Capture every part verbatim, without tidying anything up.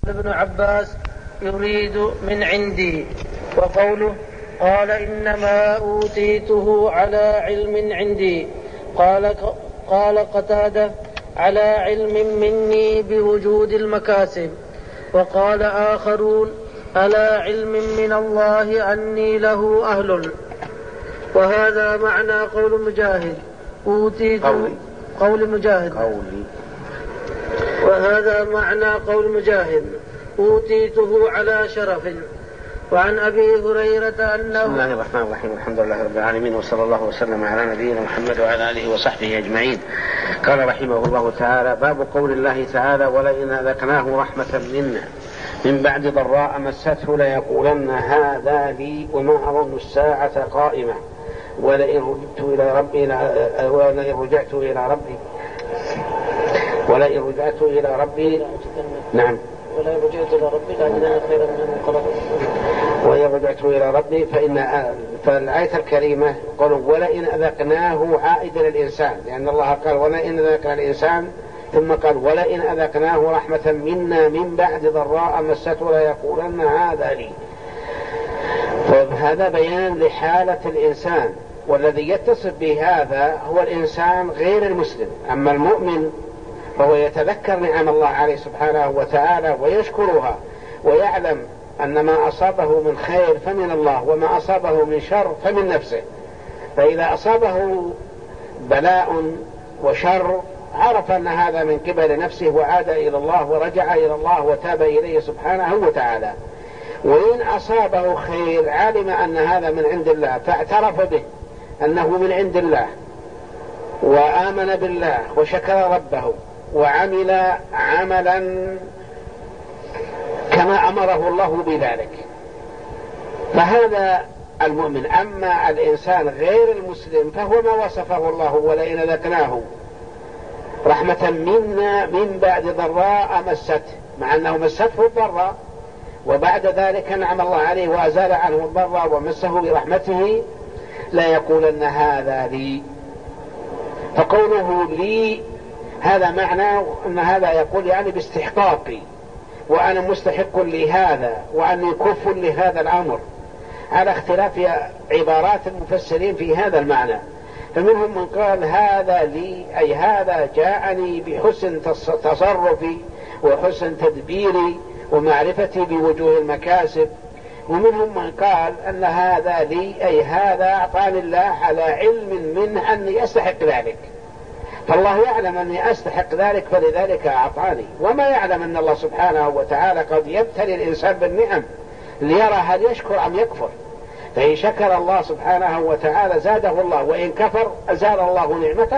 ابن عباس يريد من عندي. وقوله قال إنما أوتيته على علم عندي، قال, قال قتادة على علم مني بوجود المكاسب. وقال آخرون على علم من الله أني له أهل. وهذا معنى قول مجاهد أوتيته قولي. قول مجاهد قولي. وهذا معنى قول مجاهد أوتيته على شرف. وعن أبي هريرة أنه بسم الله الرحمن الرحيم الحمد لله رب العالمين وصلى الله وسلم على نبينا محمد وعلى آله وصحبه أجمعين. قال رحمه الله تعالى: باب قول الله تعالى: ولئن أذقناه رحمة منا من بعد ضراء مسته ليقولن هذا لي وما أظن الساعة قائمة ولئن رجعت إلى ربي ولئن رجعت إلى ربي ولئن رجعت إلى ربي نعم ولئن رجعت إلى ربي لأجدن خيرا منه انقلبا ولئن رجعت إلى ربي فإن فالآية الكريمة قالوا ولئن أذقناه عائدا للإنسان، لأن الله قال ولئن أذقنا الإنسان، ثم قال ولئن أذقناه رحمة منا من بعد ضراء مسته ليقولن هذا لي. فهذا بيان لحالة الإنسان، والذي يتصف بهذا هو الإنسان غير المسلم. أما المؤمن فهو يتذكر نعم الله عليه سبحانه وتعالى ويشكرها ويعلم أن ما أصابه من خير فمن الله وما أصابه من شر فمن نفسه. فإذا أصابه بلاء وشر عرف أن هذا من قبل نفسه وعاد إلى الله ورجع إلى الله وتاب إليه سبحانه وتعالى. وإن أصابه خير علم أن هذا من عند الله فاعترف به أنه من عند الله وآمن بالله وشكر ربه وعمل عملا كما أمره الله بذلك، فهذا المؤمن. أما الإنسان غير المسلم فهو ما وصفه الله: ولئن أذقناه رحمة منا من بعد ضراء مسته، مع أنه مسته الضراء وبعد ذلك نعم الله عليه وأزال عنه الضراء ومسه برحمته لا يقولن هذا لي. فقوله لي هذا معنى أن هذا يقول يعني باستحقاقي، وأنا مستحق لهذا وأني كف لهذا الأمر، على اختلاف عبارات المفسرين في هذا المعنى. فمنهم من قال هذا لي أي هذا جاءني بحسن تصرفي وحسن تدبيري ومعرفتي بوجوه المكاسب. ومنهم من قال أن هذا لي أي هذا أعطاني الله على علم منه أني أستحق ذلك، فالله يعلم أني أستحق ذلك فلذلك أعطاني، وما يعلم أن الله سبحانه وتعالى قد يبتلي الإنسان بالنعم ليرى هل يشكر أم يكفر. فإن شكر الله سبحانه وتعالى زاده الله، وإن كفر أزال الله نعمته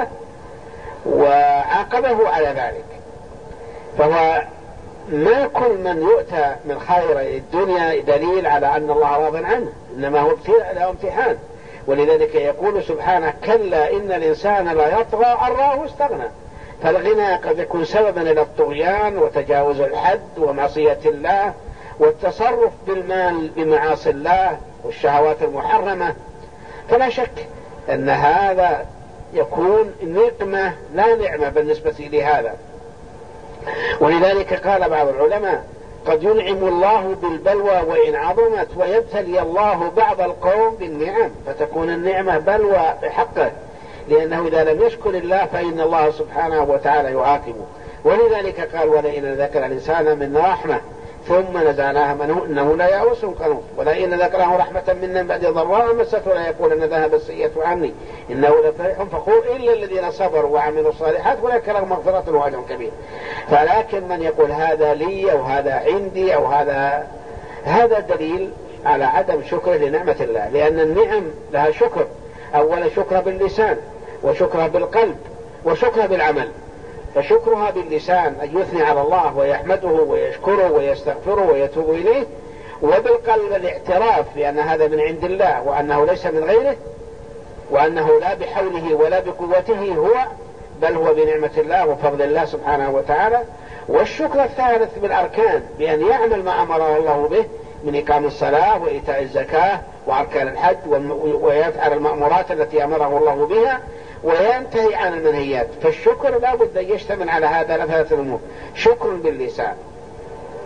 وعاقبه على ذلك. فهو ما كل من يؤتى من خير الدنيا دليل على أن الله راض عنه، إنما هو ابتلاء امتحان. ولذلك يقول سبحانه: كلا إن الإنسان لا يطغى أن رآه استغنى. فالغنى قد يكون سببا إلى الطغيان وتجاوز الحد ومعصية الله والتصرف بالمال بمعاصي الله والشهوات المحرمة. فلا شك أن هذا يكون نقمة لا نعمة بالنسبة لهذا. ولذلك قال بعض العلماء: قد ينعم الله بالبلوى وإن عظمت ويبتلي الله بعض القوم بالنعم فتكون النعمة بلوى بحقه، لأنه إذا لم يشكر الله فإن الله سبحانه وتعالى يعاقبه. ولذلك قال: ولئن ذكر الإنسان من رحمة ثم نزعناها منه إنه لا يئوس قنوط ولئن ذكره رحمة منا بعد ضراء مسته لا يقول أن ذهب السيئة عني إنه لفرح فخور إلا الذين صبروا وعملوا الصالحات أولئك لهم مغفرة وأجر كبير. فلكن من يقول هذا لي أو هذا عندي أو هذا هذا دليل على عدم شكره لنعمة الله، لأن النعم لها شكر، أولا شكرها باللسان وشكرها بالقلب وشكرها بالعمل. فشكرها باللسان أن يثني على الله ويحمده ويشكره ويستغفره ويتوب إليه، وبالقلب الاعتراف بأن هذا من عند الله وأنه ليس من غيره، وأنه لا بحوله ولا بقوته هو، بل هو بنعمة الله وفضل الله سبحانه وتعالى. والشكر الثالث بالأركان، بأن يعمل ما أمره الله به من إقام الصلاة وإيتاء الزكاة وأركان الحج، ويفعل المأمورات التي أمره الله بها وينتهي عن المنهيات. فالشكر لا بد أن يشتمل على هذا ثلاثة أمور: شكر باللسان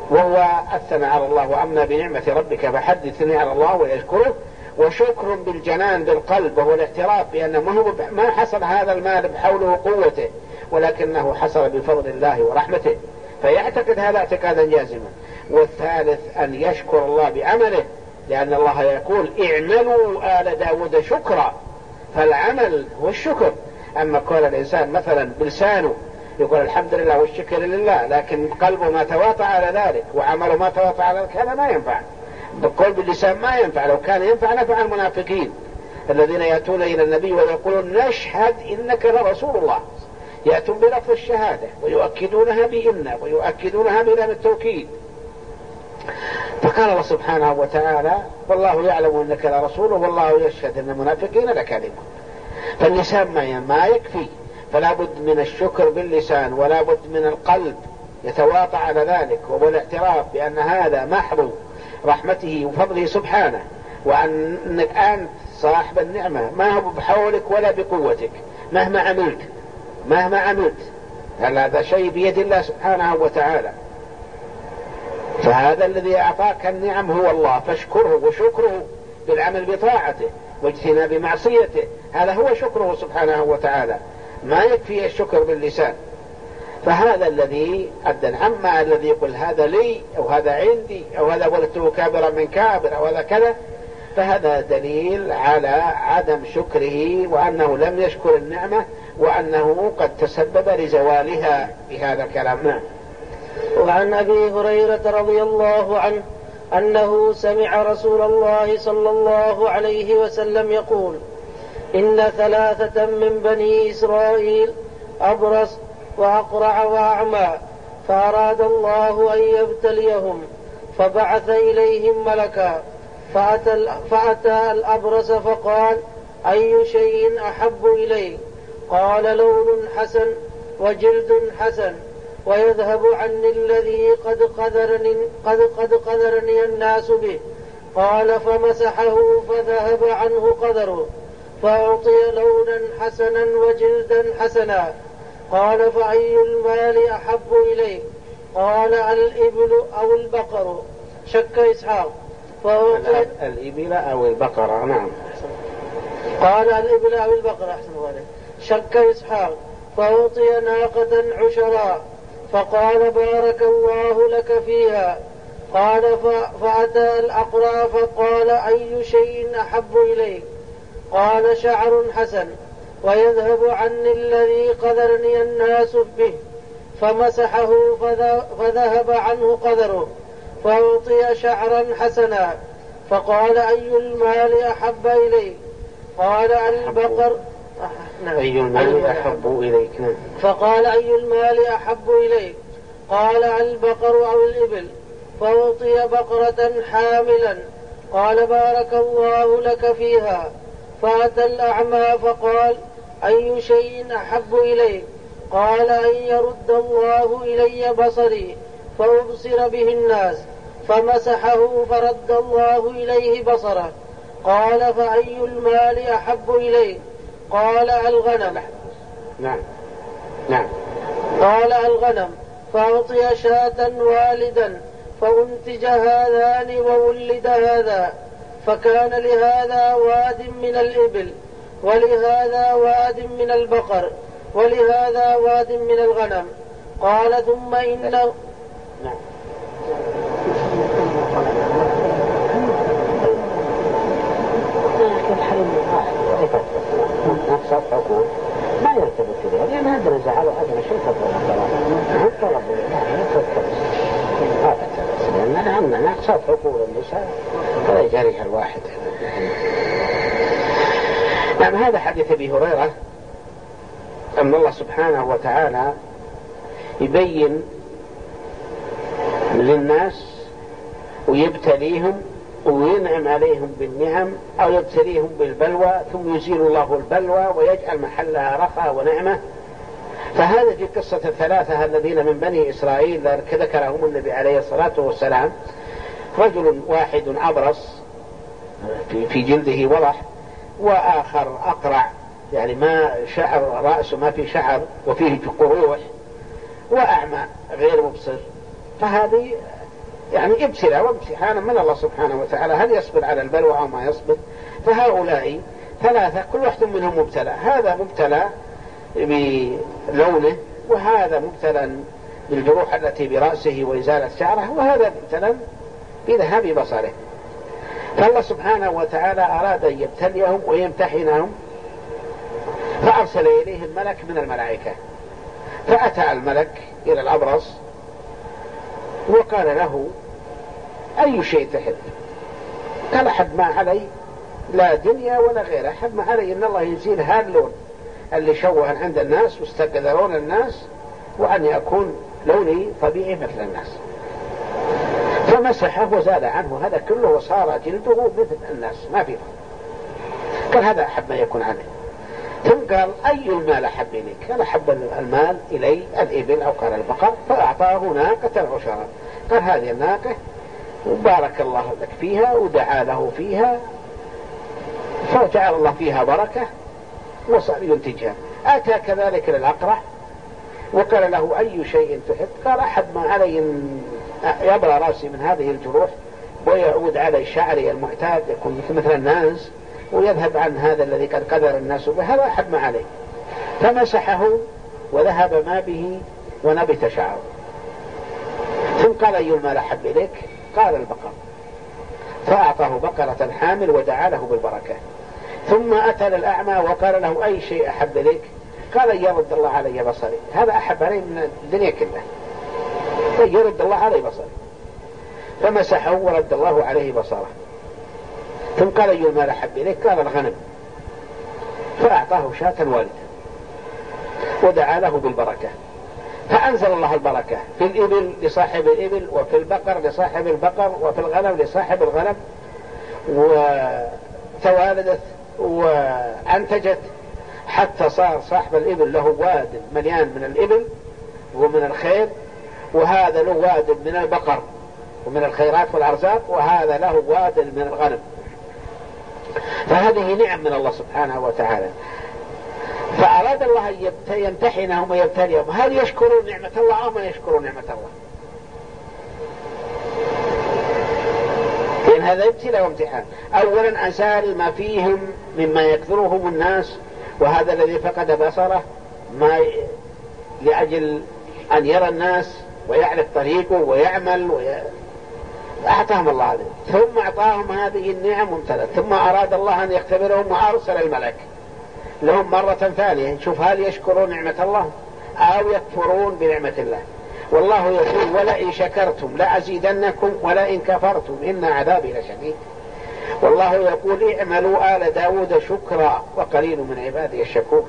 وهو الثناء على الله، وأما بنعمة ربك فحدثني على الله ويشكره. وشكر بالجنان بالقلب، وهو الاعتراف بأن ما, هو ما حصل هذا المال بحوله وقوته، ولكنه حصل بفضل الله ورحمته، فيعتقد هذا اعتقادا جازما. والثالث أن يشكر الله بعمله، لأن الله يقول اعملوا آل داود شكرا، فالعمل هو الشكر. أما قال الإنسان مثلا بلسانه يقول الحمد لله والشكر لله، لكن قلبه ما تواطأ على ذلك وعمله ما تواطأ على ذلك، هذا ما ينفع. بالقول باللسان ما ينفع، لو كان ينفع نفع المنافقين الذين يأتون إلى النبي ويقولون نشهد إنك لرسول الله، يأتون بلفظ الشهادة ويؤكدونها بإن ويؤكدونها بلام التوكيد. فقال الله سبحانه وتعالى والله يعلم أنك لرسوله والله يشهد أن المنافقين لكاذبون. فاللسان ما يكفي، فلا بد من الشكر باللسان، ولا بد من القلب يتواطى على ذلك، وهو الاعتراف بأن هذا محض رحمته وفضله سبحانه، وأنك أنت صاحب النعمة ما هو بحولك ولا بقوتك، مهما عملت مهما عملت هل هذا شيء بيد الله سبحانه وتعالى. فهذا الذي أعطاك النعم هو الله، فاشكره، وشكره بالعمل بطاعته واجتناب معصيته، هذا هو شكره سبحانه وتعالى، ما يكفي الشكر باللسان. فهذا الذي أدى. أما الذي يقول هذا لي أو هذا عندي أو هذا ولدته كابرا من كابر أو هذا كذا، فهذا دليل على عدم شكره، وأنه لم يشكر النعمة، وأنه قد تسبب لزوالها بهذا الكلام. نعم. وعن أبي هريرة رضي الله عنه أنه سمع رسول الله صلى الله عليه وسلم يقول إن ثلاثة من بني إسرائيل أبرص وأقرع وأعمى، فأراد الله أن يبتليهم فبعث إليهم ملكا، فأتى, فأتى الأبرص فقال أي شيء أحب إليه؟ قال لون حسن وجلد حسن ويذهب عني الذي قد قذرني, قد قد قذرني الناس به. قال فمسحه فذهب عنه قذره، فأعطي لونا حسنا وجلدا حسنا. قال فأي المال أحب إليه؟ قال الإبل أو البقر. شك إسحاق فأعطي الإبل أو البقر. نعم. قال الإبل أو البقر. أحسن عليه. شك إسحاق فأعطي ناقة عشراء، فقال بارك الله لك فيها. قال فأتى الأقرع فقال أي شيء أحب إليك؟ قال شعر حسن ويذهب عني الذي قذرني الناس به، فمسحه فذهب عنه قذره، فأعطي شعرا حسنا. فقال أي المال أحب إليك؟ قال البقر. أي المال أحب إليك؟ فقال أي المال أحب إليك؟ قال البقر أو الإبل. فأعطي بقرة حاملا. قال بارك الله لك فيها. فأتى الأعمى فقال أي شيء أحب إليك؟ قال أن يرد الله إلي بصري فأبصر به الناس. فمسحه فرد الله إليه بصره. قال فأي المال أحب إليك؟ قال الغنم. نعم. نعم. قال الغنم. فأعطي شاة والدا، فأنتج هذان وولد هذا، فكان لهذا واد من الإبل ولهذا واد من البقر ولهذا واد من الغنم. قال ثم إنه. نعم. نفس الحقوق ما يرتبط إليها، لأن هذا نزعل وهذا شيء طلب طلب لأن عندنا نقص حقوق النساء فلا يجريها الواحد. نعم. هذا حديث أبي هريرة أن الله سبحانه وتعالى يبين للناس ويبتليهم وينعم عليهم بالنعم أو يبتليهم بالبلوى، ثم يزيل الله البلوى ويجعل محلها رخاء ونعمة. فهذا في قصة الثلاثة الذين من بني إسرائيل ذكرهم النبي عليه الصلاة والسلام. رجل واحد أبرص في جلده وضح، وآخر أقرع يعني ما شعر رأسه ما في شعر وفيه قروح، وأعمى غير مبصر. فهذه يعني ابتلاء وامتحانا من الله سبحانه وتعالى، هل يصبر على البلوى أو ما يصبر؟ فهؤلاء ثلاثة كل واحد منهم مبتلى، هذا مبتلى بلونه، وهذا مبتلى بالجروح التي برأسه وإزالة شعره، وهذا مبتلى بذهاب بصره. فالله سبحانه وتعالى أراد أن يبتليهم ويمتحنهم، فأرسل إليهم ملك من الملائكة. فأتى الملك إلى الأبرص وقال له: أي شيء تحب؟ قال: أحب ما علي لا دنيا ولا غيره، أحب ما علي إن الله يزيل هذا اللون اللي شوه عند الناس واستقذرون الناس، وأن يكون لوني طبيعي مثل الناس. فمسحه وزال عنه هذا كله وصار جلده مثل الناس ما فيه. قال: هذا أحب ما يكون عنه. ثم قال: أي المال أحب إليك؟ قال: أحب المال إلي الإبل أو قال البقر. فأعطاه ناقة عشرا. قال: هذه الناقة وبارك الله لك فيها ودعا له فيها، فجعل الله فيها بركة وصار ينتجها. أتى كذلك للأقرع وقال له: أي شيء تحب؟ قال: أحب ما علي أن يبرى رأسي من هذه الجروح ويعود علي شعري المعتاد يكون مثل الناس ويذهب عن هذا الذي قد قدر الناس به، هذا أحب ما علي. فمسحه وذهب ما به ونبت شعره. ثم قال: أي المال أحب إليك؟ قال: البقر. فأعطاه بقرة حامل ودعا له بالبركة. ثم أتى للأعمى وقال له: أي شيء أحب إليك؟ قال: يرد الله علي بصري، هذا أحب علي من الدنيا كلها، يرد الله علي بصري. فمسحه ورد الله عليه بصره. ثم قال: أي المال أحب إليك؟ قال: الغنم. فأعطاه شاة والدة ودعا له بالبركة. فأنزل الله البركة في الإبل لصاحب الإبل، وفي البقر لصاحب البقر، وفي الغنم لصاحب الغنم، وتوالدت وأنتجت حتى صار صاحب الإبل له واد مليان من الإبل ومن الخير، وهذا له واد من البقر ومن الخيرات والأرزاق، وهذا له واد من الغنم. فهذه نعم من الله سبحانه وتعالى. فأراد الله أن يمتحنهم ويبتليهم، هل يشكرون نعمة الله أو ما يشكرون نعمة الله؟ لأن هذا ابتلاء وامتحان. أولا أزال ما فيهم مما يكثرهم الناس، وهذا الذي فقد بصره ما ي... لأجل أن يرى الناس ويعرف طريقه ويعمل وي... أعطاهم الله هذا. ثم أعطاهم هذه النعم وامتلت. ثم أراد الله أن يختبرهم وأرسل الملك لهم مرة ثانية، شوف هل يشكرون نعمة الله أو يكفرون بنعمة الله. والله يقول: ولئن شكرتم لأزيدنكم ولئن كفرتم إن عذابي لشديد. والله يقول: اعملوا آل داود شكرا وقليل من عبادي الشكور.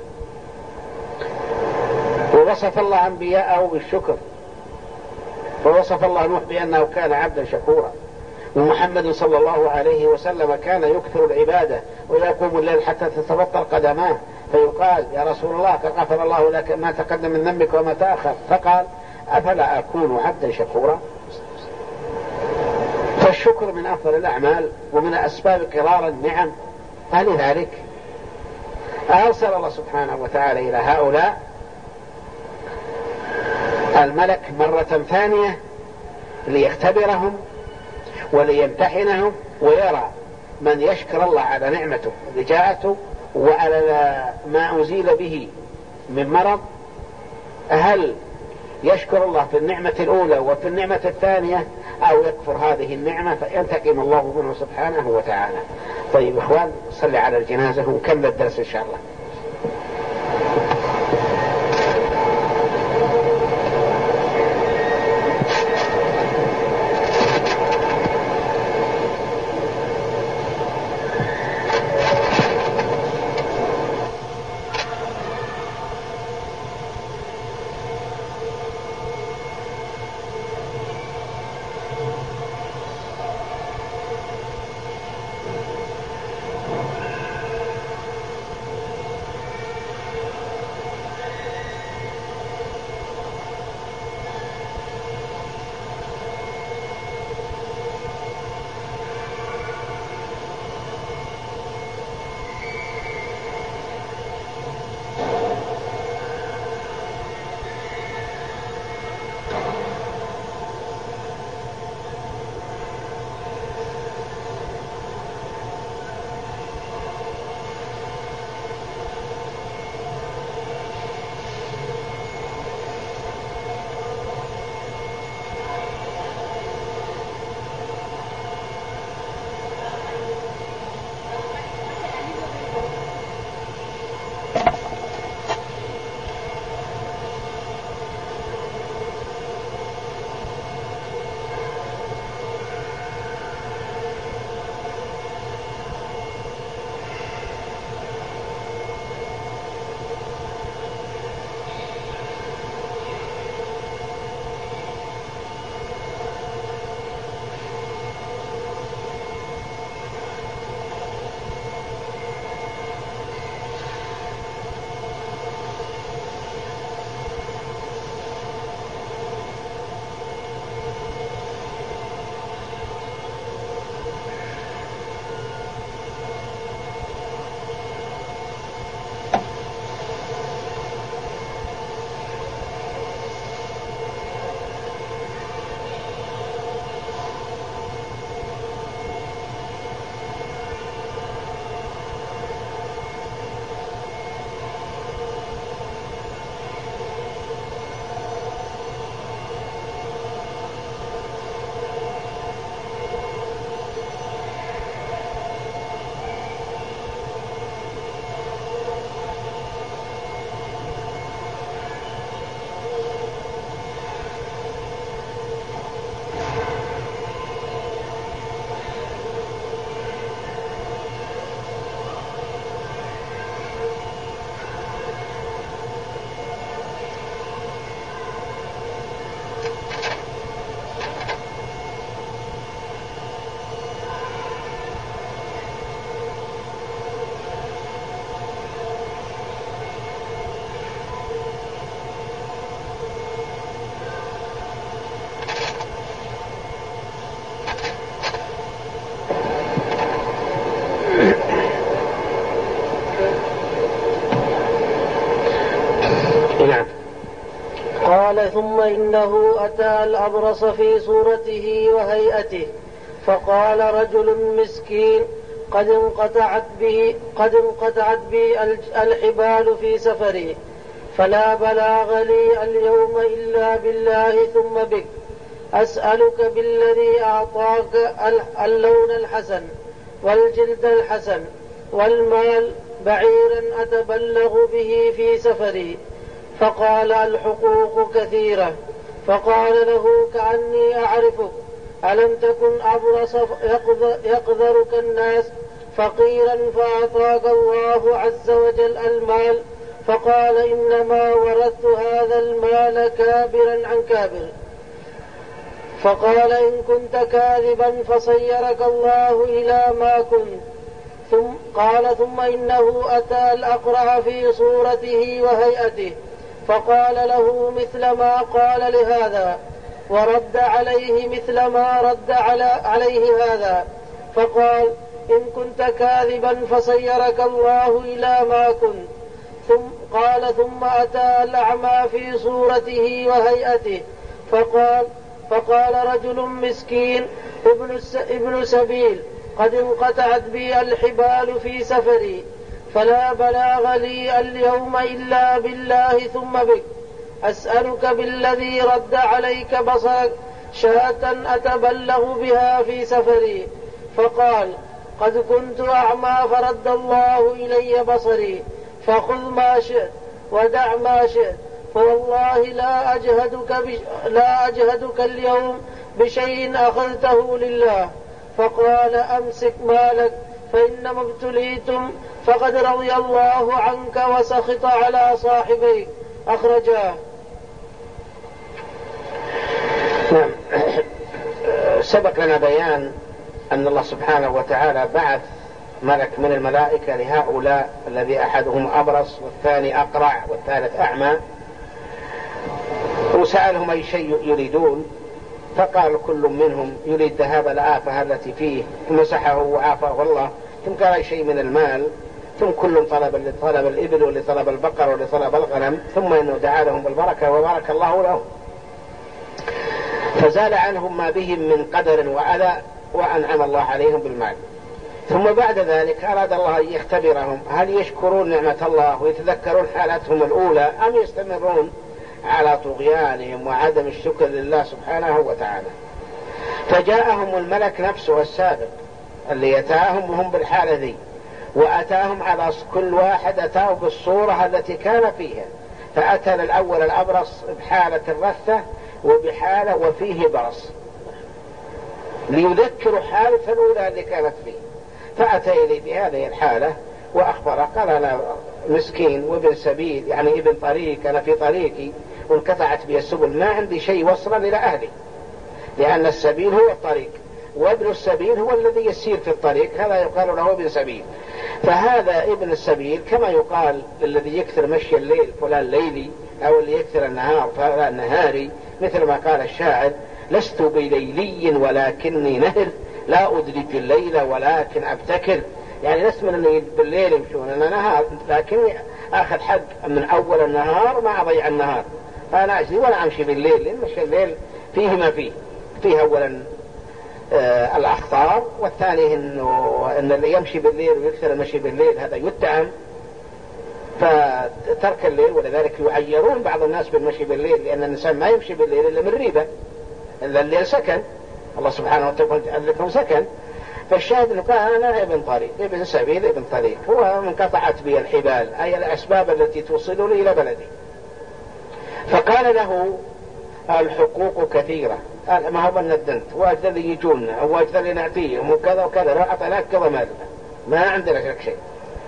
ووصف الله أنبياءه بالشكر، ووصف الله نوح بأنه كان عبدا شكورا. ومحمد صلى الله عليه وسلم كان يكثر العبادة ويقوم الليل حتى تتبطل قدماه، فيقال: يا رسول الله قد غفر الله لك ما تقدم من ذنبك وما تأخر. فقال: أفلا أكون عبدا شكورا؟ فالشكر من أفضل الأعمال ومن أسباب قرار النعم. فلذلك أرسل الله سبحانه وتعالى إلى هؤلاء الملك مرة ثانية ليختبرهم وليمتحنهم ويرى من يشكر الله على نعمته التي جاءته وعلى ما أزيل به من مرض، هل يشكر الله في النعمة الأولى وفي النعمة الثانية أو يكفر هذه النعمة فينتقم الله منه سبحانه وتعالى. طيب إخوان، صلي على الجنازة ونكمل الدرس إن شاء الله. ثم إنه أتى الأبرص في صورته وهيئته فقال رجل مسكين قد انقطعت به, قد انقطعت بي الحبال في سفري فلا بلاغ لي اليوم إلا بالله ثم بك أسألك بالذي أعطاك اللون الحسن والجلد الحسن والمال بعيرا أتبلغ به في سفري. فقال الحقوق كثيرة. فقال له كأني أعرفك ألم تكن أبرص يقذرك الناس فقيرا فأعطاك الله عز وجل المال؟ فقال إنما ورثت هذا المال كابرا عن كابر. فقال إن كنت كاذبا فصيرك الله إلى ما كنت. ثم قال ثم إنه أتى الأقرع في صورته وهيئته فقال له مثل ما قال لهذا ورد عليه مثل ما رد على عليه هذا. فقال إن كنت كاذبا فصيرك الله إلى ما كنت. ثم قال ثم أتى الأعمى في صورته وهيئته فقال فقال رجل مسكين ابن, ابن سبيل قد انقطعت بي الحبال في سفري فلا بلاغ لي اليوم إلا بالله ثم بك أسألك بالذي رد عليك بصرك شاة أتبلغ بها في سفري. فقال قد كنت أعمى فرد الله إلي بصري فخذ ما شئت ودع ما شئت فوالله لا أجهدك, بش... لا أجهدك اليوم بشيء أخذته لله. فقال أمسك مالك فإنما ابتليتم فقد رضي الله عنك وسخط على صاحبيك. أخرجاه. نعم. سبق لنا بيان أن الله سبحانه وتعالى بعث ملك من الملائكة لهؤلاء الذي أحدهم أبرص والثاني أقرع والثالث أعمى وسألهم أي شيء يريدون فقال كل منهم يريد ذهاب الآفة التي فيه مسحه وعافاه الله ثم قال أي شيء من المال ثم كل طلب اللي طلب الإبل واللي طلب البقر واللي طلب الغنم ثم إنه دعا لهم بالبركة وبارك الله لهم فزال عنهم ما بهم من قدر وأذى وأنعم الله عليهم بالمال. ثم بعد ذلك أراد الله أن يختبرهم هل يشكرون نعمة الله ويتذكرون حالتهم الأولى أم يستمرون على طغيانهم وعدم الشكر لله سبحانه وتعالى. فجاءهم الملك نفسه السابق اللي يتاهم وهم بالحالة ذي وأتاهم على كل واحد أتاه بالصورة التي كان فيها. فأتى الأول الأبرص بحالة الرثة وبحالة وفيه برص ليذكروا حالة الأولى اللي كانت فيه. فأتى إلي بهذه الحالة وأخبره قال أنا مسكين وابن سبيل يعني ابن طريق أنا في طريقي وانقطعت بي السبل ما عندي شيء وصلا إلى أهلي لأن السبيل هو الطريق وابن السبيل هو الذي يسير في الطريق هذا يقال له ابن سبيل. فهذا ابن السبيل كما يقال الذي يكثر مشي الليل فلان ليلي أو اللي يكثر النهار فلان نهاري مثل ما قال الشاعر لست بليلي ولكني نهر لا أدرج الليل ولكن أبتكر يعني لست من اللي بالليل يمشون أنا نهار لكني أخذ حق من أول النهار ما أضيع النهار فأنا أجري ولا أمشي بالليل لأن مشي الليل فيه ما فيه فيه أولا آه الأخطار والثاني إنه إن اللي يمشي بالليل ويكثر المشي بالليل هذا يتهم فترك الليل ولذلك يعيرون بعض الناس بالمشي بالليل لأن الإنسان ما يمشي بالليل إلا من ريبة إلا الليل سكن الله سبحانه وتعالى جعل لكم سكن. فالشاهد انه قال انا ابن طريق ابن سبيل ابن طريق هو منقطعت بي الحبال اي الاسباب التي توصلني الى بلدي. فقال له الحقوق كثيرة ما هو ندنت واجد اللي يجونا واجد اللي نعطيهم وكذا وكذا لو اعطيناك كذا ما ما عندنا لك شيء.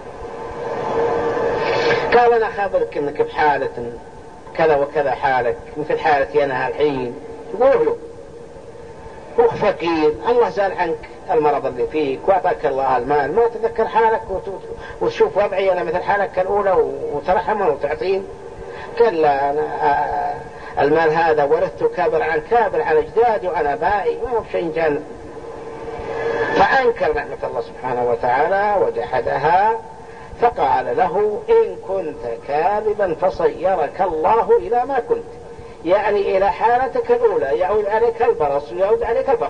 قال انا خابرك انك بحالة كذا وكذا حالك مثل حالتي انا الحين تقول له هو فقير الله زال عنك المرض اللي فيك وأعطاك الله المال ما تذكر حالك وتشوف وضعي أنا مثل حالك الأولى وترحمه وتعطين. قال لا أنا المال هذا ورثته كابر عن كابر عن أجدادي وعن آبائي ما هو بشيء جانب. فأنكر نعمة الله سبحانه وتعالى وجحدها فقال له إن كنت كاذبا فصيرك الله إلى ما كنت يعني إلى حالتك الأولى، يعود عليك البرص ويعود عليك الفقر.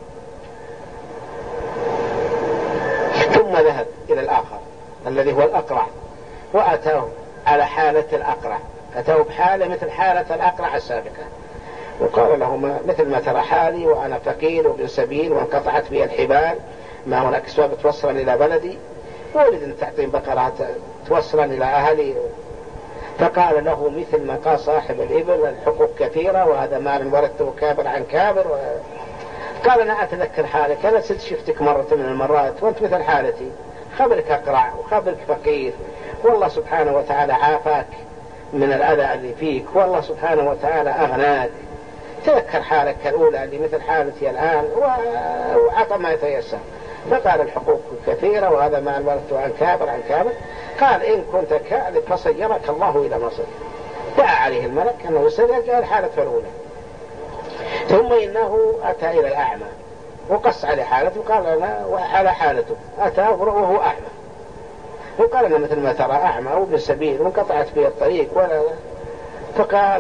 ثم ذهب إلى الآخر الذي هو الأقرع، وأتاه على حالة الأقرع، أتاه بحالة مثل حالة الأقرع السابقة، وقال له مثل ما ترى حالي، وأنا فقير وابن سبيل وانقطعت بي الحبال، ما هناك أسباب توصلني إلى بلدي، وأريد أن تعطيني بقرة توصلني إلى أهلي. فقال له مثل ما قال صاحب الإبل: الحقوق كثيرة وهذا مال ورثته كابر عن كابر. و... قال: أنا أتذكر حالك، أنا ست شفتك مرة من المرات وأنت مثل حالتي، خبرك أقرع وخبرك فقير، والله سبحانه وتعالى عافاك من الأذى اللي فيك، والله سبحانه وتعالى أغناك. تذكر حالك الأولى اللي مثل حالتي الآن، وعطى ما يتيسر. فقال: الحقوق كثيرة وهذا ما ورثته عن كابر عن كابر. قال: إن كنت كاذب فصيرك الله إلى مصر. دعا عليه الملك أنه سيرجع لحالته الأولى. ثم إنه أتى إلى الأعمى وقص على حالته، وقال: أنا على حالته أتى وهو أعمى، وقال: أنا مثل ما ترى أعمى وابن سبيل وانقطعت بي الطريق ولا. فقال: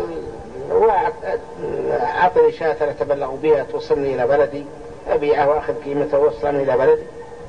أعطني شاة أتبلغ بها توصلني إلى بلدي، أبيعها وأخذ قيمته ووصلني إلى بلدي.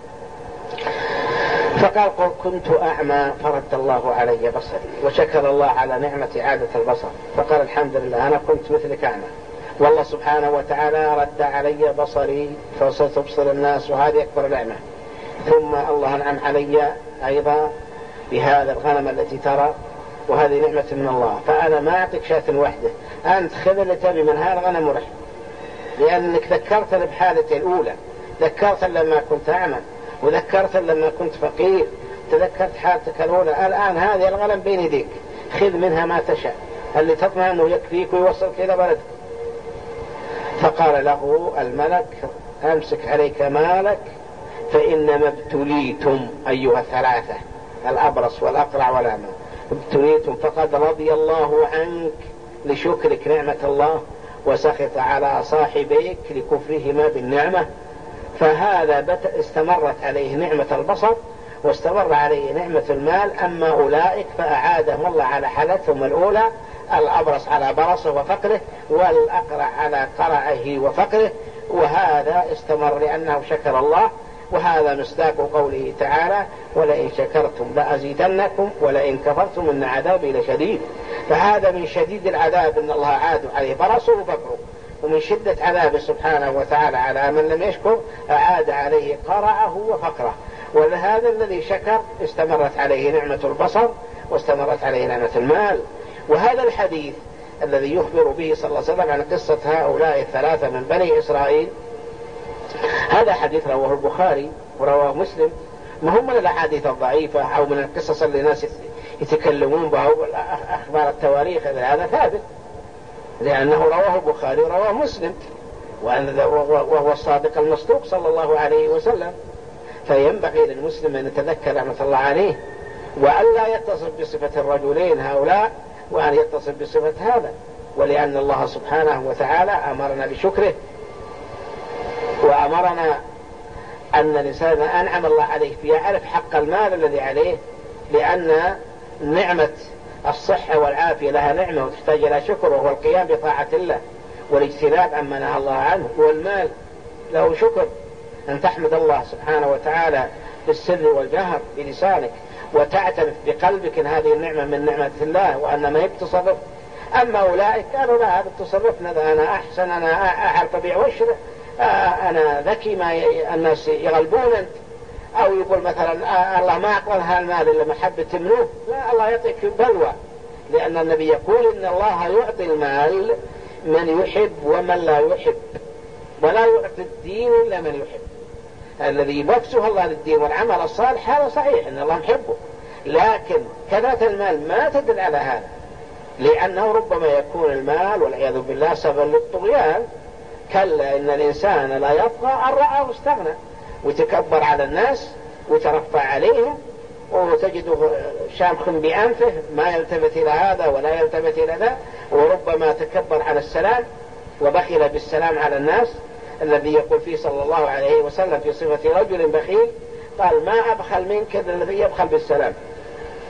فقال: قل كنت أعمى فرد الله علي بصري، وشكر الله على نعمة إعادة البصر. فقال: الحمد لله، أنا كنت مثلك أعمى، والله سبحانه وتعالى رد علي بصري فستبصر الناس، وهذه أكبر نعمة. ثم الله أنعم علي أيضا بهذا الغنم التي ترى، وهذه نعمة من الله، فأنا ما أعطيك شاة وحده، أنت خذ اللي تبي من هذا الغنم ورح، لأنك ذكرتني بحالتي الأولى، ذكرت لما كنت أعمى، وذكرت لما كنت فقير، تذكرت حالتك الأولى. الآن هذه الغنم بين يديك، خذ منها ما تشاء، اللي تطمع أنه يكفيك ويوصلك إلى بلدك. فقال له الملك: أمسك عليك مالك، فإنما ابتليتم أيها الثلاثة، الأبرص والأقرع والأعمى، ابتليتم، فقد رضي الله عنك لشكرك نعمة الله، وسخط على صاحبيك لكفرهما بالنعمة. فهذا استمرت عليه نعمة البصر واستمر عليه نعمة المال. أما أولئك فأعادهم الله على حالتهم الأولى، الأبرص على برصه وفقره، والأقرع على قرعه وفقره، وهذا استمر لأنه شكر الله. وهذا مصداق قوله تعالى: ولئن شكرتم لأزيدنكم ولئن كفرتم إن عذابي لشديد. فهذا من شديد العذاب أن الله عاد عليه برصه وفقره، ومن شدة عذابه سبحانه وتعالى على من لم يشكر أعاد عليه قرعه وفقره. ولهذا الذي شكر استمرت عليه نعمة البصر واستمرت عليه نعمة المال. وهذا الحديث الذي يخبر به صلى الله عليه وسلم عن قصة هؤلاء الثلاثة من بني إسرائيل، هذا حديث رواه البخاري ورواه مسلم، ما هم من الأحاديث الضعيفة أو من القصص اللي الناس يتكلمون بها أخبار التواريخ. هذا ثابت لأنه رواه البخاري ورواه مسلم، وهو الصادق المصدوق صلى الله عليه وسلم. فينبغي للمسلم أن يتذكر رحمة الله عليه، وأن لا يتصف بصفة الرجلين هؤلاء، وأن يتصف بصفة هذا. ولأن الله سبحانه وتعالى أمرنا بشكره، وأمرنا أن الإنسان أنعم الله عليه فيعرف حق المال الذي عليه، لأن نعمة الصحة والعافية لها نعمة وتحتاج إلى شكر، وهو القيام بطاعة الله والاجتناب عما نهى الله عنه. والمال له شكر، أن تحمد الله سبحانه وتعالى بالسر والجهر بلسانك، وتعترف بقلبك أن هذه النعمة من نعمة الله وأن ما يتصرف. أما أولئك قالوا: لا، هذا تصرفنا، أنا أحسن، أنا أعرف أبيع واشتري، أنا ذكي، ما الناس يغلبون أنت. أو يقول مثلا: الله ما أعطى هالمال إلا محبة منه. لا، الله يعطيك بلوى، لأن النبي يقول: إن الله يعطي المال من يحب ومن لا يحب، ولا يعطي الدين إلا من يحب. الذي يبثه الله للدين والعمل الصالح هذا صحيح إن الله محبه، لكن كثرة المال ما تدل على هذا، لأنه ربما يكون المال والعياذ بالله سبب للطغيان. كلا إن الإنسان لا يطغى أن رآه استغنى، وتكبر على الناس وترفع عليهم، وتجده شامخ بأنفه ما يلتفت إلى هذا ولا يلتفت إلى ذا، وربما تكبر على السلام وبخل بالسلام على الناس، الذي يقول فيه صلى الله عليه وسلم في صفة رجل بخيل: قال: ما أبخل منك الذي يبخل بالسلام.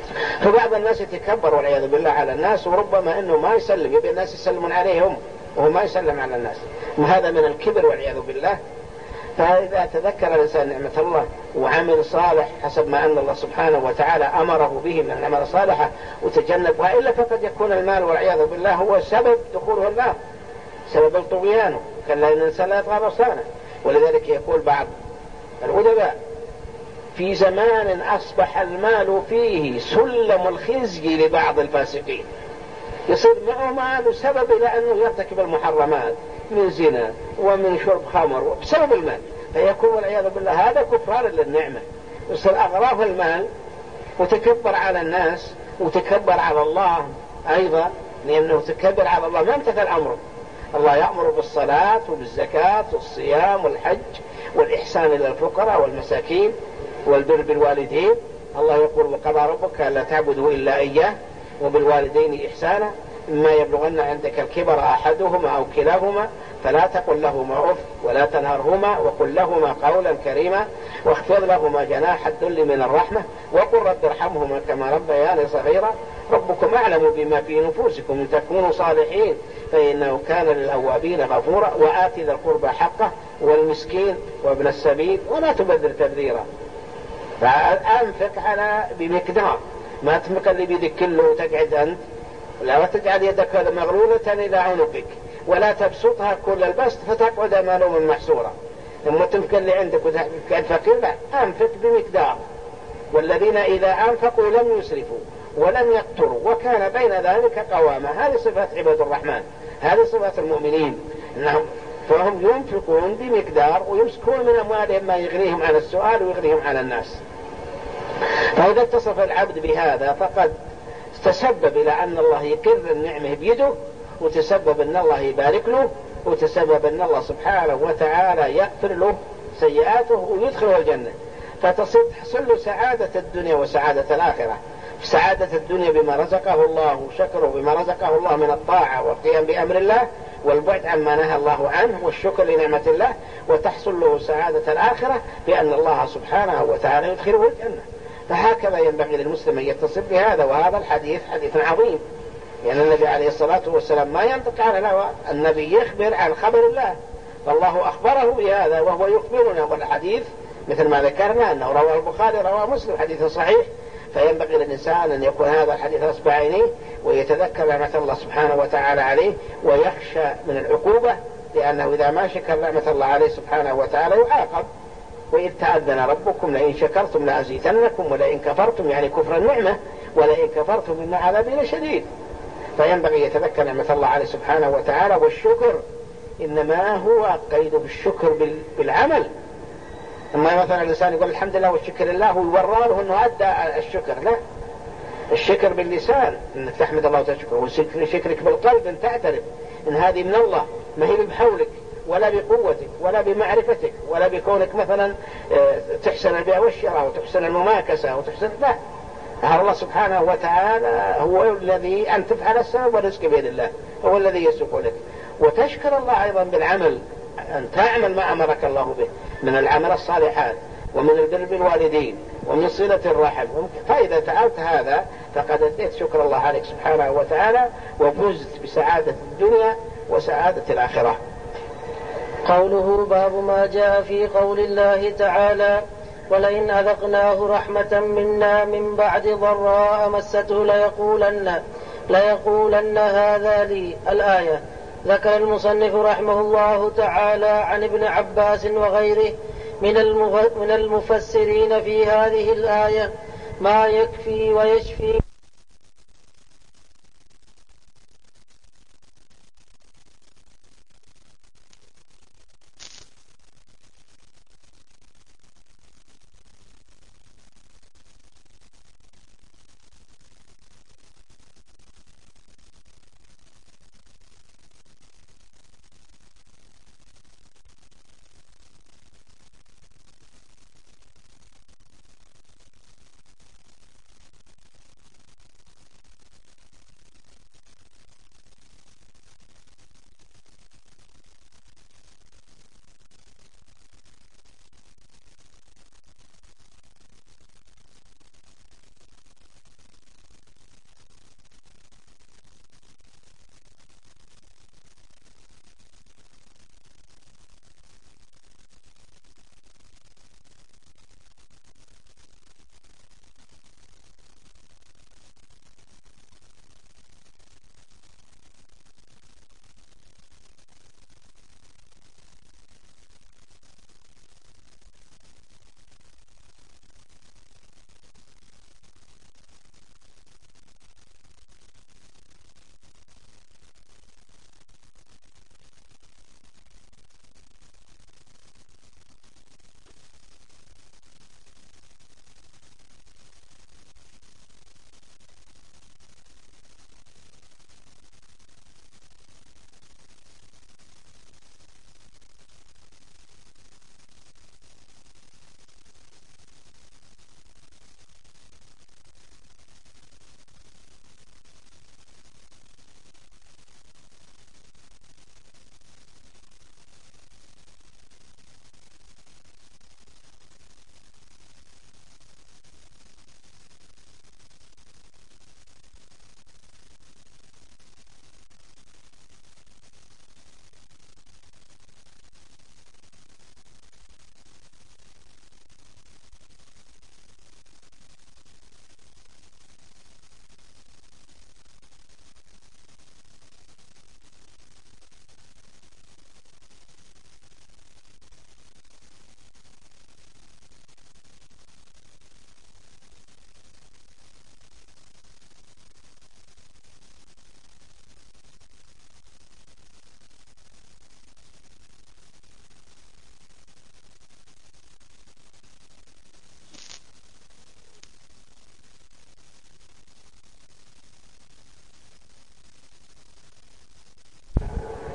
فبعض الناس يتكبر والعياذ بالله على الناس، وربما انه ما يسلم، يبي الناس يسلمون عليهم وهو ما يسلم على الناس، وهذا من الكبر والعياذ بالله. فإذا تذكر الإنسان نعمة الله وعمل صالح حسب ما أن الله سبحانه وتعالى أمره به من العمل الصالح وتجنب، وإلا فقد يكون المال والعياذ بالله هو سبب دخوله النار، سبب طغيانه، كلا إن الإنسان لا يطغى لسانه. ولذلك يقول بعض الأدباء: في زمان أصبح المال فيه سلم الخزي لبعض الفاسقين. يصير معه مال سبب إلى أنه يرتكب المحرمات من زنا ومن شرب خمر بسبب المال، فيكون والعياذ بالله هذا كفران للنعمة. يصير أغراض المال وتكبر على الناس وتكبر على الله أيضا، لأنه تكبر على الله ما امتثل أمره. الله يأمر بالصلاة وبالزكاة والصيام والحج والإحسان إلى الفقراء والمساكين والبر بالوالدين. الله يقول: وقضى ربك ألا تعبدوا إلا إياه وبالوالدين إحسانا، إما يبلغن عندك الكبر أحدهما أو كلاهما فلا تقل لهما أف ولا تنهرهما وقل لهما قولا كريما واخفض لهما جناح الذل من الرحمة وقل رب ارحمهما كما ربياني صغيرا ربكم أعلم بما في نفوسكم إن تكونوا صالحين فإنه كان للأوابين غفورا وآت ذا القربى حقه والمسكين وابن السبيل ولا تبذر تبذيرا. فأنفق على بمقدار، ما تنفق اللي بيدك كله وتقعد أنت، لا تجعل يدك مغلولة إلى عنقك ولا تبسطها كل البسط فتقعد ملوما محسورا. ثم تنفق اللي عندك وتقعد فقير، لا، أنفق بمقدار. والذين إذا أنفقوا لم يسرفوا ولم يقتروا وكان بين ذلك قواما. هذه صفات عباد الرحمن، هذه صفات المؤمنين، إنهم فهم ينفقون بمقدار ويمسكون من أموالهم ما يغنيهم عن السؤال ويغنيهم عن الناس. فإذا اتصف العبد بهذا فقد تسبب إلى أن الله يقر النعمة بيده، وتسبب أن الله يبارك له، وتسبب أن الله سبحانه وتعالى يغفر له سيئاته ويدخله الجنة. فتصل له سعادة الدنيا وسعادة الآخرة. سعادة الدنيا بما رزقه الله وشكره بما رزقه الله من الطاعة والقيام بأمر الله والبعد عما نهى الله عنه والشكر لنعمة الله، وتحصل له سعادة الآخرة بأن الله سبحانه وتعالى يدخله الجنة. فهكذا ينبغي للمسلم أن يتصل بهذا. وهذا الحديث حديث عظيم، يعني النبي عليه الصلاة والسلام ما ينطق عن الهوى، النبي يخبر عن خبر الله، فالله أخبره بهذا وهو يخبرنا. والحديث مثل ما ذكرنا أنه رواه البخاري رواه مسلم حديث صحيح. فينبغي للإنسان أن يكون هذا الحديث أصب عينيه ويتذكر نعمة الله سبحانه وتعالى عليه ويخشى من العقوبة، لأنه إذا ما شكر نعمة الله عليه سبحانه وتعالى يعاقب. وإذ تأذن ربكم لئن شكرتم لأزيدنكم ولئن كفرتم، يعني كفر النعمة، ولئن كفرتم إن عذابي لشديد. فينبغي يتذكر نعمة الله عليه سبحانه وتعالى. والشكر إنما هو قيد بالشكر بالعمل. أما مثلا الإنسان يقول الحمد لله والشكر لله ويورى له أنه أدى الشكر، لا، الشكر باللسان أنك تحمد الله وتشكر، وشكرك بالقلب أن تعترف أن هذه من الله، ما هي بحولك ولا بقوتك ولا بمعرفتك ولا بكونك مثلا تحسن البيع والشراء وتحسن المماكسة وتحسن، لا، الله سبحانه وتعالى هو الذي أن تفعل السبب والرزق بيد الله، هو الذي يسوق لك. وتشكر الله أيضا بالعمل، أن تعمل ما أمرك الله به من العمل الصالحات ومن البر بالوالدين ومن صلة الرحم. فإذا فعلت هذا فقد أديت شكر الله عليك سبحانه وتعالى وفزت بسعادة الدنيا وسعادة الآخرة. قوله: باب ما جاء في قول الله تعالى: ولئن أذقناه رحمة منا من بعد ضراء مسته ليقولن ليقولن هذا لي. الآية. ذكر المصنف رحمه الله تعالى عن ابن عباس وغيره من المفسرين في هذه الآية ما يكفي ويشفي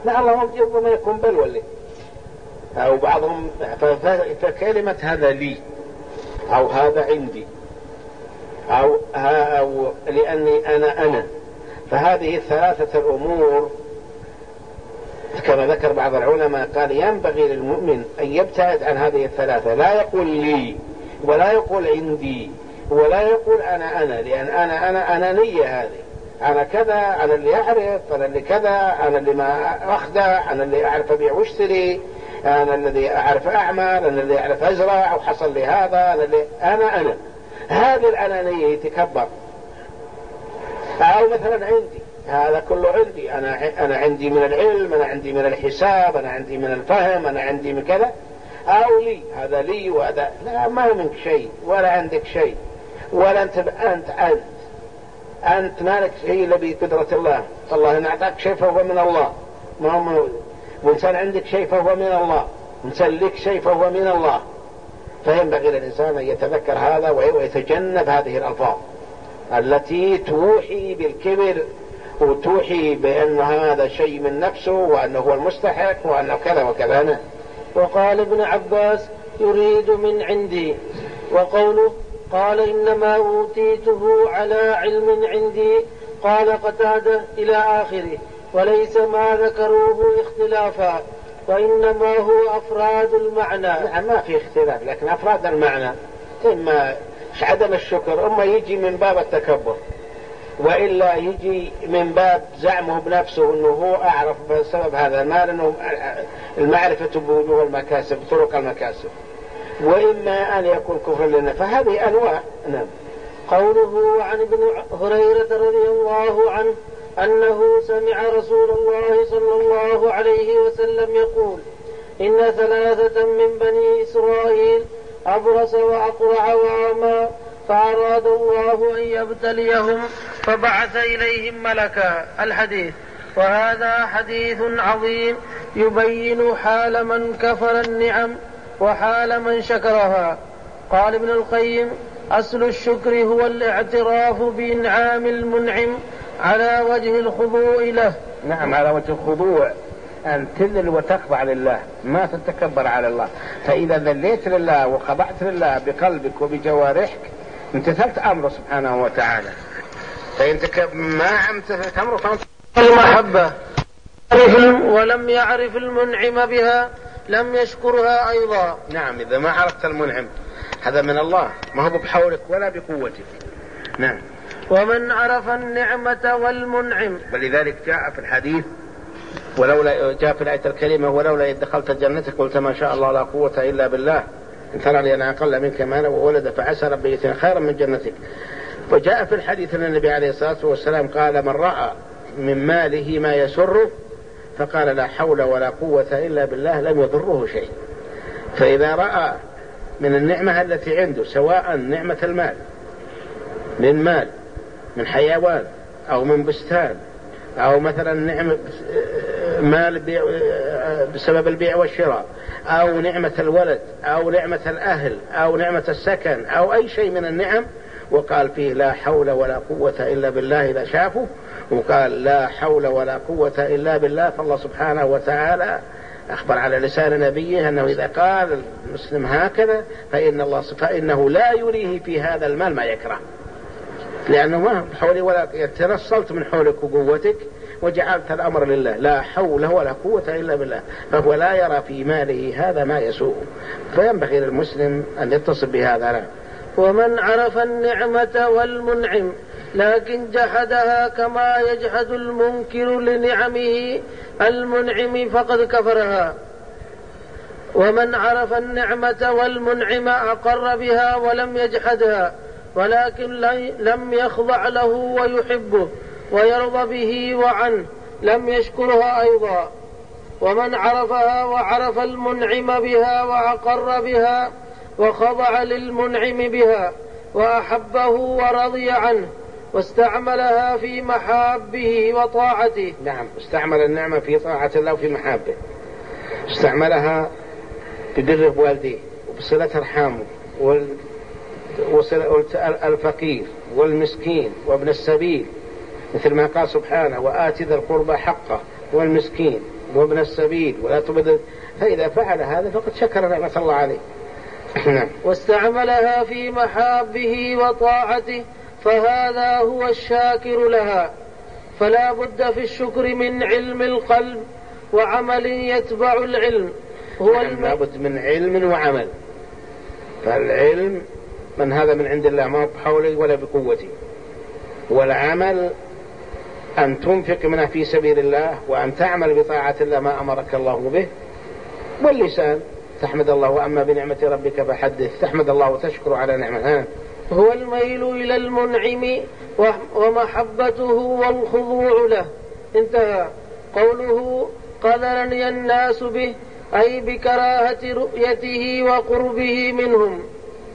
لا الله ربما يكون بلوى لي، أو بعضهم فكلمة هذا لي أو هذا عندي أو, أو لأني أنا أنا، فهذه الثلاثة الأمور كما ذكر بعض العلماء قال ينبغي للمؤمن أن يبتعد عن هذه الثلاثة، لا يقول لي ولا يقول عندي ولا يقول أنا أنا، لأن أنا أنا أنانية، هذه أنا كذا، أنا اللي أعرف، أنا اللي كذا، أنا اللي ما أخدع، أنا اللي أعرف أبيع واشتري، أنا الذي أعرف أعمل، أنا اللي أعرف أزرع أو حصل لي هذا، أنا اللي أنا أنا هذه الأنانية يتكبر. أو مثلا عندي هذا كله عندي، أنا أنا عندي من العلم، أنا عندي من الحساب، أنا عندي من الفهم، أنا عندي من كذا. أو لي هذا لي وهذا لا، ما منك شيء ولا عندك شيء ولا أنت أنت أنت أنت مالك شيء إلا بقدرة الله. الله إن أعطاك شيء فهو من الله، ما هو وإنسان عندك شيء فهو من الله، إنسان لك شيء فهو من الله. فينبغي للإنسان أن يتذكر هذا ويتجنب هذه الألفاظ التي توحي بالكبر وتوحي بأن هذا شيء من نفسه وأنه هو المستحق وأنه كذا وكذا. وقال ابن عباس يريد من عندي. وقوله قال إنما أوتيته على علم عندي قال قتادة إلى آخره، وليس ما ذكروه اختلافا وإنما هو أفراد المعنى. نعم ما في اختلاف، لكن أفراد المعنى إما عدم الشكر، أما يجي من باب التكبر، وإلا يجي من باب زعمه بنفسه أنه هو أعرف بسبب هذا المال، أنه المعرفة بوجوه المكاسب طرق المكاسب، وإما أن يكون كفر لنا، فهذه أنواع. نعم. قوله عن ابن هريرة رضي الله عنه أنه سمع رسول الله صلى الله عليه وسلم يقول إن ثلاثة من بني إسرائيل أبرص وأقرع وأعمى فأراد الله أن يبتليهم فبعث إليهم ملكا. الحديث. وهذا حديث عظيم يبين حال من كفر النعم وحال من شكرها. قال ابن القيم أصل الشكر هو الاعتراف بإنعام المنعم على وجه الخضوع له. نعم على وجه الخضوع، أن تذل وتخضع لله، ما تتكبر على الله. فإذا ذليت لله وخضعت لله بقلبك وبجوارحك امتثلت أمره سبحانه وتعالى. فإن ما امتثلت أمره فأنت المحبة ولم يعرف المنعم بها لم يشكرها أيضا. نعم إذا ما عرفت المنعم هذا من الله، ما هو بحولك ولا بقوتك. نعم. ومن عرف النعمة والمنعم، ولذلك جاء في الحديث ولولا جاء في الآية الكريمة ولولا إذ دخلت جنتك قلت ما شاء الله لا قوة إلا بالله إن ترى لي أنا أقل منك مالا وولد فعسى ربي يؤتيني خيرا من جنتك. وجاء في الحديث أن النبي عليه الصلاة والسلام قال من رأى من ماله ما يسره فقال لا حول ولا قوة إلا بالله لم يضره شيء. فإذا رأى من النعمة التي عنده سواء نعمة المال من مال من حيوان أو من بستان أو مثلا نعمة مال بيع بسبب البيع والشراء أو نعمة الولد أو نعمة الأهل أو نعمة السكن أو أي شيء من النعم وقال فيه لا حول ولا قوة إلا بالله إذا شافه وقال لا حول ولا قوة إلا بالله، فالله سبحانه وتعالى أخبر على لسان نبيه أنه إذا قال المسلم هكذا فإن الله فإنه لا يريه في هذا المال ما يكره، لأنه ما حولي ولا تنصلت من حولك وقوتك وجعلت الأمر لله لا حول ولا قوة إلا بالله، فهو لا يرى في ماله هذا ما يسوء. فينبغي للمسلم أن يتصل بهذا. لا. ومن عرف النعمة والمنعم لكن جحدها كما يجحد المنكر لنعمه المنعم فقد كفرها. ومن عرف النعمة والمنعم أقر بها ولم يجحدها ولكن لم يخضع له ويحبه ويرضى به وعنه لم يشكرها أيضا. ومن عرفها وعرف المنعم بها وأقر بها وخضع للمنعم بها وأحبه ورضي عنه واستعملها في محابه وطاعته. نعم استعمل النعمة في طاعة الله وفي محابه، استعملها ببر بوالديه وبصلة أرحامه والفقير والمسكين وابن السبيل، مثل ما قال سبحانه وآت ذا القربى حقه والمسكين وابن السبيل ولا تبذل، فإذا فعل هذا فقد شكر نعمة الله عليه. واستعملها في محابه وطاعته فهذا هو الشاكر لها. فلا بد في الشكر من علم القلب وعمل يتبع العلم. هو الم... لا بد من علم وعمل. فالعلم من هذا من عند الله ما بحولي ولا بقوتي، والعمل أن تنفق منه في سبيل الله وأن تعمل بطاعة الله ما أمرك الله به، واللسان تحمد الله، وأما بنعمة ربك فحدث، تحمد الله وتشكر على نعمه. هو الميل إلى المنعم ومحبته والخضوع له. انتهى. قوله قذرني الناس به أي بكراهة رؤيته وقربه منهم.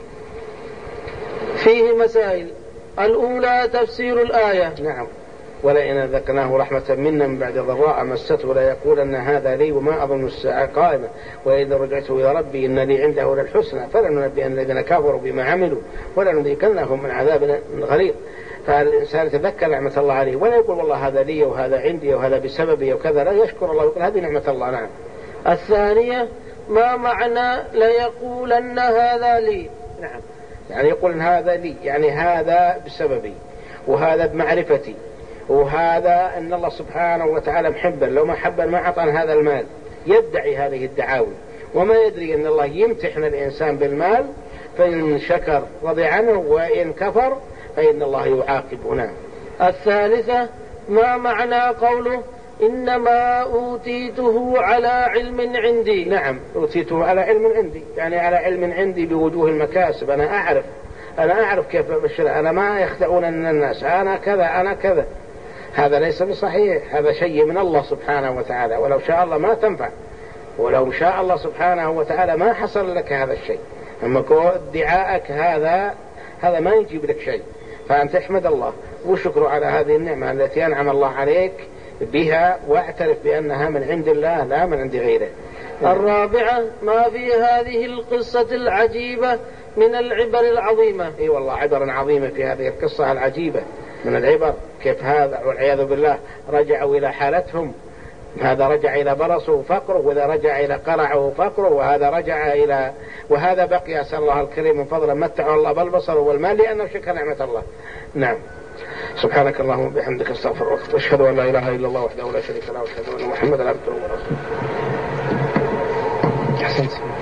فيه مسائل. الأولى تفسير الآية. نعم. ولئن ذقناه رحمة منا من بعد ضراء مسته ليقولن هذا لي وما أظن الساعة قائمة وإذا رجعت إلى ربي إن لي عنده للحسنى فلننبئن الذين كفروا بما عملوا ولنذيقنهم من عذاب غليظ. فالإنسان يتذكر نعمة الله عليه ولا يقول والله هذا لي وهذا عندي وهذا بسببي وكذا، لا يشكر الله ويقول هذه نعمة الله. نعم. الثانية ما معنى ليقولن هذا لي؟ نعم، يعني يقول إن هذا لي يعني هذا بسببي وهذا بمعرفتي وهذا أن الله سبحانه وتعالى محبا، لو ما حبا ما أعطانا هذا المال. يدعي هذه الدعاوي وما يدري أن الله يمتحن الإنسان بالمال، فإن شكر رضي عنه وإن كفر فإن الله يعاقبنا. الثالثة ما معنى قوله إنما أوتيته على علم عندي؟ نعم، أوتيته على علم عندي، يعني على علم عندي بوجوه المكاسب. أنا أعرف أنا أعرف كيف أبشر، أنا ما يخدعون الناس، أنا كذا أنا كذا. هذا ليس بصحيح، هذا شيء من الله سبحانه وتعالى، ولو شاء الله ما تنفع، ولو شاء الله سبحانه وتعالى ما حصل لك هذا الشيء. أما ادعاءك هذا هذا ما يجيب لك شيء، فأنت احمد الله وشكر على هذه النعمة التي أنعم الله عليك بها، واعترف بأنها من عند الله لا من عند غيره. الرابعة ما في هذه القصة العجيبة من العبر العظيمة. اي والله عبر عظيمة في هذه القصة العجيبة من العبر. كيف هذا والعياذ بالله رجعوا إلى حالتهم، هذا رجع إلى برصه وفقره، وإذا رجع إلى قرعه وفقره، وهذا رجع إلى وهذا بقي. أسأل الله الكريم من فضله متع الله بالبصر والمال لأنه شكر نعمة الله. نعم. سبحانك اللهم وبحمدك استغفرك واشهد ان لا اله الا الله وحده لا شريك له واشهد ان محمدا عبده ورسوله.